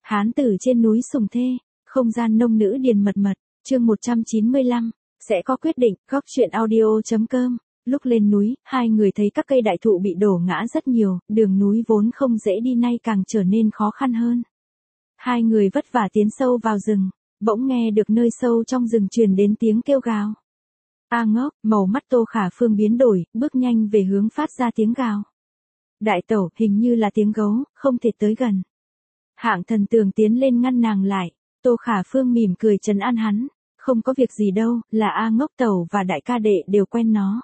Hán tử trên núi Sùng Thê, không gian nông nữ điền mật mật, chương 195, sẽ có quyết định, góc chuyện audio.com. Lúc lên núi, hai người thấy các cây đại thụ bị đổ ngã rất nhiều, đường núi vốn không dễ đi nay càng trở nên khó khăn hơn. Hai người vất vả tiến sâu vào rừng, bỗng nghe được nơi sâu trong rừng truyền đến tiếng kêu gào. A ngốc, màu mắt Tô Khả Phương biến đổi, bước nhanh về hướng phát ra tiếng gào. Đại tẩu, hình như là tiếng gấu, không thể tới gần. Hạng Thần Tường tiến lên ngăn nàng lại, Tô Khả Phương mỉm cười trấn an hắn, không có việc gì đâu, là A ngốc tẩu và đại ca đệ đều quen nó.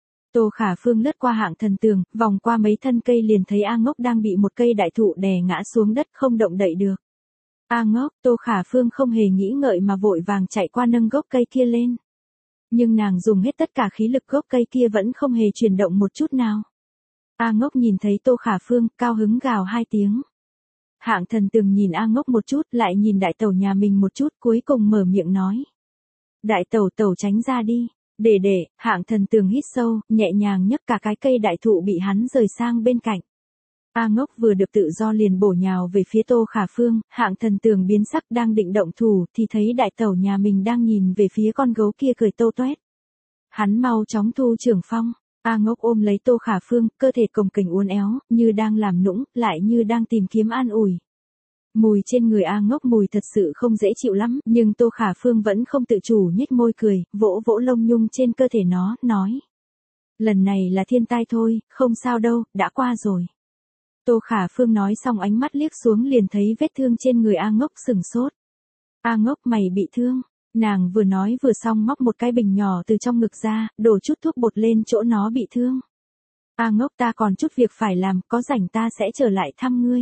Tô Khả Phương lướt qua Hạng Thần Tường, vòng qua mấy thân cây liền thấy A ngốc đang bị một cây đại thụ đè ngã xuống đất không động đậy được. A ngốc, Tô Khả Phương không hề nghĩ ngợi mà vội vàng chạy qua nâng gốc cây kia lên. Nhưng nàng dùng hết tất cả khí lực, gốc cây kia vẫn không hề chuyển động một chút nào. A ngốc nhìn thấy Tô Khả Phương, cao hứng gào hai tiếng. Hạng Thần Tường nhìn A ngốc một chút, lại nhìn đại tẩu nhà mình một chút, cuối cùng mở miệng nói. Đại tẩu tẩu tránh ra đi. Để, Hạng Thần Tường hít sâu, nhẹ nhàng nhấc cả cái cây đại thụ bị hắn rời sang bên cạnh. A ngốc vừa được tự do liền bổ nhào về phía Tô Khả Phương, Hạng Thần Tường biến sắc đang định động thủ thì thấy đại tẩu nhà mình đang nhìn về phía con gấu kia cười tô toét. Hắn mau chóng thu trưởng phong, A ngốc ôm lấy Tô Khả Phương, cơ thể cồng kềnh uốn éo, như đang làm nũng, lại như đang tìm kiếm an ủi. Mùi trên người A ngốc mùi thật sự không dễ chịu lắm, nhưng Tô Khả Phương vẫn không tự chủ nhếch môi cười, vỗ vỗ lông nhung trên cơ thể nó, nói. Lần này là thiên tai thôi, không sao đâu, đã qua rồi. Tô Khả Phương nói xong ánh mắt liếc xuống liền thấy vết thương trên người A ngốc sừng sốt. A ngốc mày bị thương, nàng vừa nói vừa xong móc một cái bình nhỏ từ trong ngực ra, đổ chút thuốc bột lên chỗ nó bị thương. A ngốc ta còn chút việc phải làm, có rảnh ta sẽ trở lại thăm ngươi.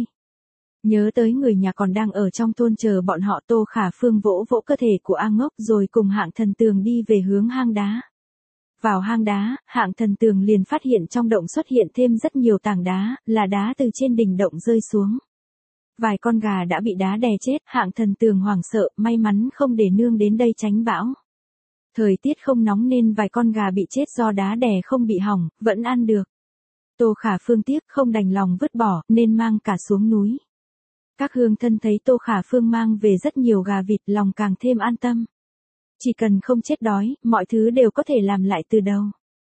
Nhớ tới người nhà còn đang ở trong thôn chờ bọn họ, Tô Khả Phương vỗ vỗ cơ thể của A ngốc rồi cùng Hạng Thần Tường đi về hướng hang đá. Vào hang đá, Hạng Thần Tường liền phát hiện trong động xuất hiện thêm rất nhiều tảng đá, là đá từ trên đỉnh động rơi xuống. Vài con gà đã bị đá đè chết, Hạng Thần Tường hoảng sợ, may mắn không để nương đến đây tránh bão. Thời tiết không nóng nên vài con gà bị chết do đá đè không bị hỏng, vẫn ăn được. Tô Khả Phương tiếc không đành lòng vứt bỏ, nên mang cả xuống núi. Các hương thân thấy Tô Khả Phương mang về rất nhiều gà vịt, lòng càng thêm an tâm. Chỉ cần không chết đói, mọi thứ đều có thể làm lại từ đầu.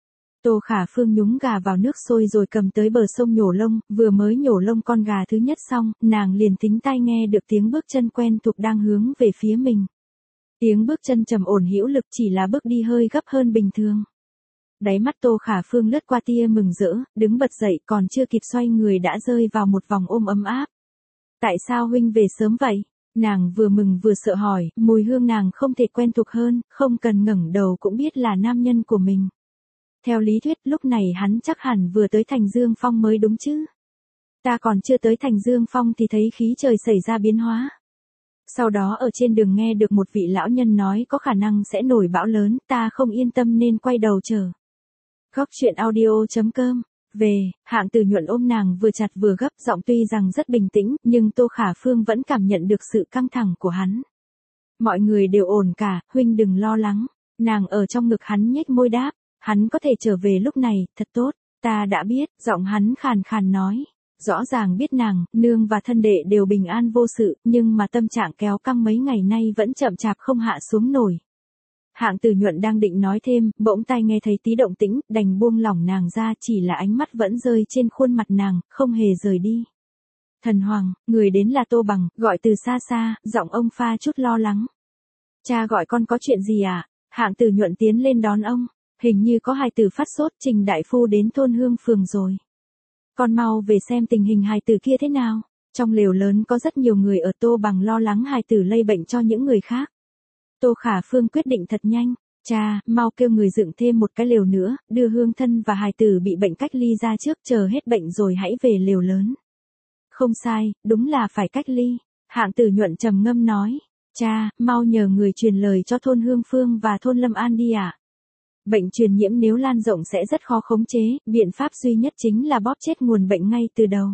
Tô Khả Phương nhúng gà vào nước sôi rồi cầm tới bờ sông nhổ lông, vừa mới nhổ lông con gà thứ nhất xong, nàng liền thính tai nghe được tiếng bước chân quen thuộc đang hướng về phía mình. Tiếng bước chân trầm ổn hữu lực, chỉ là bước đi hơi gấp hơn bình thường. Đáy mắt Tô Khả Phương lướt qua tia mừng rỡ, đứng bật dậy còn chưa kịp xoay người đã rơi vào một vòng ôm ấm áp. Tại sao huynh về sớm vậy? Nàng vừa mừng vừa sợ hỏi, mùi hương nàng không thể quen thuộc hơn, không cần ngẩng đầu cũng biết là nam nhân của mình. Theo lý thuyết lúc này hắn chắc hẳn vừa tới Thành Dương Phong mới đúng chứ. Ta còn chưa tới Thành Dương Phong thì thấy khí trời xảy ra biến hóa. Sau đó ở trên đường nghe được một vị lão nhân nói có khả năng sẽ nổi bão lớn, ta không yên tâm nên quay đầu chờ. Góc chuyện audio.com. Về, Hạng Tử Nhuận ôm nàng vừa chặt vừa gấp, giọng tuy rằng rất bình tĩnh, nhưng Tô Khả Phương vẫn cảm nhận được sự căng thẳng của hắn. Mọi người đều ổn cả, huynh đừng lo lắng. Nàng ở trong ngực hắn nhếch môi đáp, hắn có thể trở về lúc này, thật tốt, ta đã biết, giọng hắn khàn khàn nói. Rõ ràng biết nàng, nương và thân đệ đều bình an vô sự, nhưng mà tâm trạng kéo căng mấy ngày nay vẫn chậm chạp không hạ xuống nổi. Hạng Tử Nhuận đang định nói thêm, bỗng tai nghe thấy tí động tĩnh, đành buông lỏng nàng ra, chỉ là ánh mắt vẫn rơi trên khuôn mặt nàng, không hề rời đi. Thần Hoàng, người đến là Tô Bằng, gọi từ xa xa, giọng ông pha chút lo lắng. Cha gọi con có chuyện gì à? Hạng Tử Nhuận tiến lên đón ông, hình như có hài tử phát sốt, Trình đại phu đến thôn Hương Phường rồi. Con mau về xem tình hình hài tử kia thế nào. Trong lều lớn có rất nhiều người ở, Tô Bằng lo lắng hài tử lây bệnh cho những người khác. Tô Khả Phương quyết định thật nhanh, cha, mau kêu người dựng thêm một cái lều nữa, đưa hương thân và hài tử bị bệnh cách ly ra trước, chờ hết bệnh rồi hãy về lều lớn. Không sai, đúng là phải cách ly. Hạng Tử Nhuận trầm ngâm nói, cha, mau nhờ người truyền lời cho thôn Hương Phương và thôn Lâm An đi ạ. Bệnh truyền nhiễm nếu lan rộng sẽ rất khó khống chế, biện pháp duy nhất chính là bóp chết nguồn bệnh ngay từ đầu.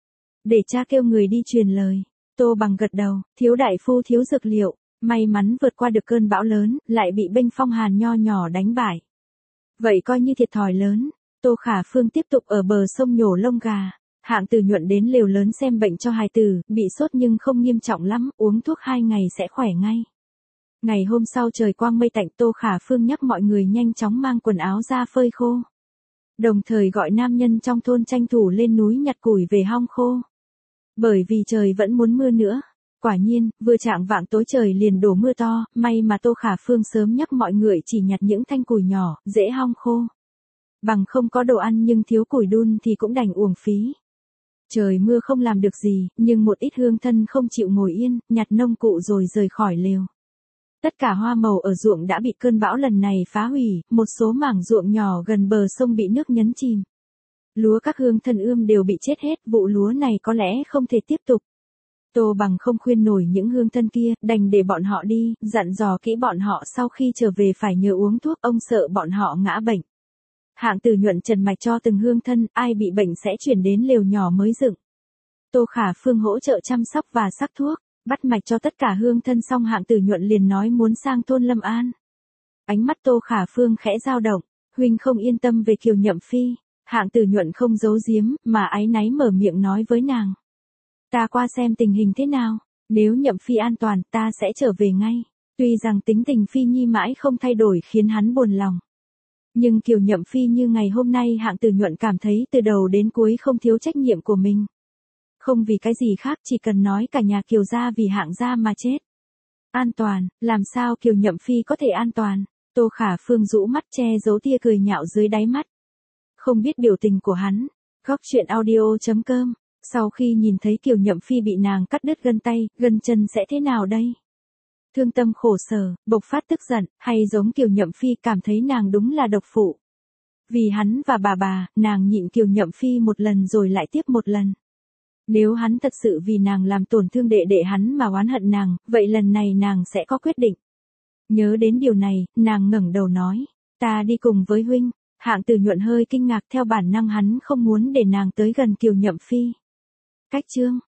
Để cha kêu người đi truyền lời. Tô Bằng gật đầu, thiếu đại phu thiếu dược liệu. May mắn vượt qua được cơn bão lớn, lại bị bênh phong hàn nho nhỏ đánh bại. Vậy coi như thiệt thòi lớn. Tô Khả Phương tiếp tục ở bờ sông nhổ lông gà. Hạng Tử Nhuận đến lều lớn xem bệnh cho hài tử, bị sốt nhưng không nghiêm trọng lắm, uống thuốc 2 ngày sẽ khỏe ngay. Ngày hôm sau trời quang mây tạnh, Tô Khả Phương nhắc mọi người nhanh chóng mang quần áo ra phơi khô. Đồng thời gọi nam nhân trong thôn tranh thủ lên núi nhặt củi về hong khô. Bởi vì trời vẫn muốn mưa nữa. Quả nhiên, vừa chạng vạng tối trời liền đổ mưa to, may mà Tô Khả Phương sớm nhắc mọi người chỉ nhặt những thanh củi nhỏ, dễ hong khô. Bằng không có đồ ăn nhưng thiếu củi đun thì cũng đành uổng phí. Trời mưa không làm được gì, nhưng một ít hương thân không chịu ngồi yên, nhặt nông cụ rồi rời khỏi lều. Tất cả hoa màu ở ruộng đã bị cơn bão lần này phá hủy, một số mảng ruộng nhỏ gần bờ sông bị nước nhấn chìm. Lúa các hương thân ươm đều bị chết hết, vụ lúa này có lẽ không thể tiếp tục. Tô Bằng không khuyên nổi những hương thân kia, đành để bọn họ đi, dặn dò kỹ bọn họ sau khi trở về phải nhớ uống thuốc, ông sợ bọn họ ngã bệnh. Hạng Tử Nhuận trần mạch cho từng hương thân, ai bị bệnh sẽ chuyển đến lều nhỏ mới dựng. Tô Khả Phương hỗ trợ chăm sóc và sắc thuốc, bắt mạch cho tất cả hương thân xong Hạng Tử Nhuận liền nói muốn sang thôn Lâm An. Ánh mắt Tô Khả Phương khẽ dao động, huynh không yên tâm về Kiều Nhậm Phi. Hạng Tử Nhuận không giấu giếm, mà áy náy mở miệng nói với nàng. Ta qua xem tình hình thế nào, nếu Nhậm Phi an toàn ta sẽ trở về ngay. Tuy rằng tính tình Phi Nhi mãi không thay đổi khiến hắn buồn lòng. Nhưng Kiều Nhậm Phi như ngày hôm nay Hạng Tử Nhuận cảm thấy từ đầu đến cuối không thiếu trách nhiệm của mình. Không vì cái gì khác, chỉ cần nói cả nhà Kiều gia vì Hạng gia mà chết. An toàn, làm sao Kiều Nhậm Phi có thể an toàn? Tô Khả Phương rũ mắt che giấu tia cười nhạo dưới đáy mắt. Không biết biểu tình của hắn. Góc truyện audio.com. Sau khi nhìn thấy Kiều Nhậm Phi bị nàng cắt đứt gân tay, gân chân sẽ thế nào đây? Thương tâm khổ sở, bộc phát tức giận, hay giống Kiều Nhậm Phi cảm thấy nàng đúng là độc phụ. Vì hắn và bà, nàng nhịn Kiều Nhậm Phi một lần rồi lại tiếp một lần. Nếu hắn thật sự vì nàng làm tổn thương đệ đệ hắn mà oán hận nàng, vậy lần này nàng sẽ có quyết định. Nhớ đến điều này, nàng ngẩng đầu nói, ta đi cùng với huynh. Hạng Tử Nhuận hơi kinh ngạc, theo bản năng hắn không muốn để nàng tới gần Kiều Nhậm Phi. Cách chương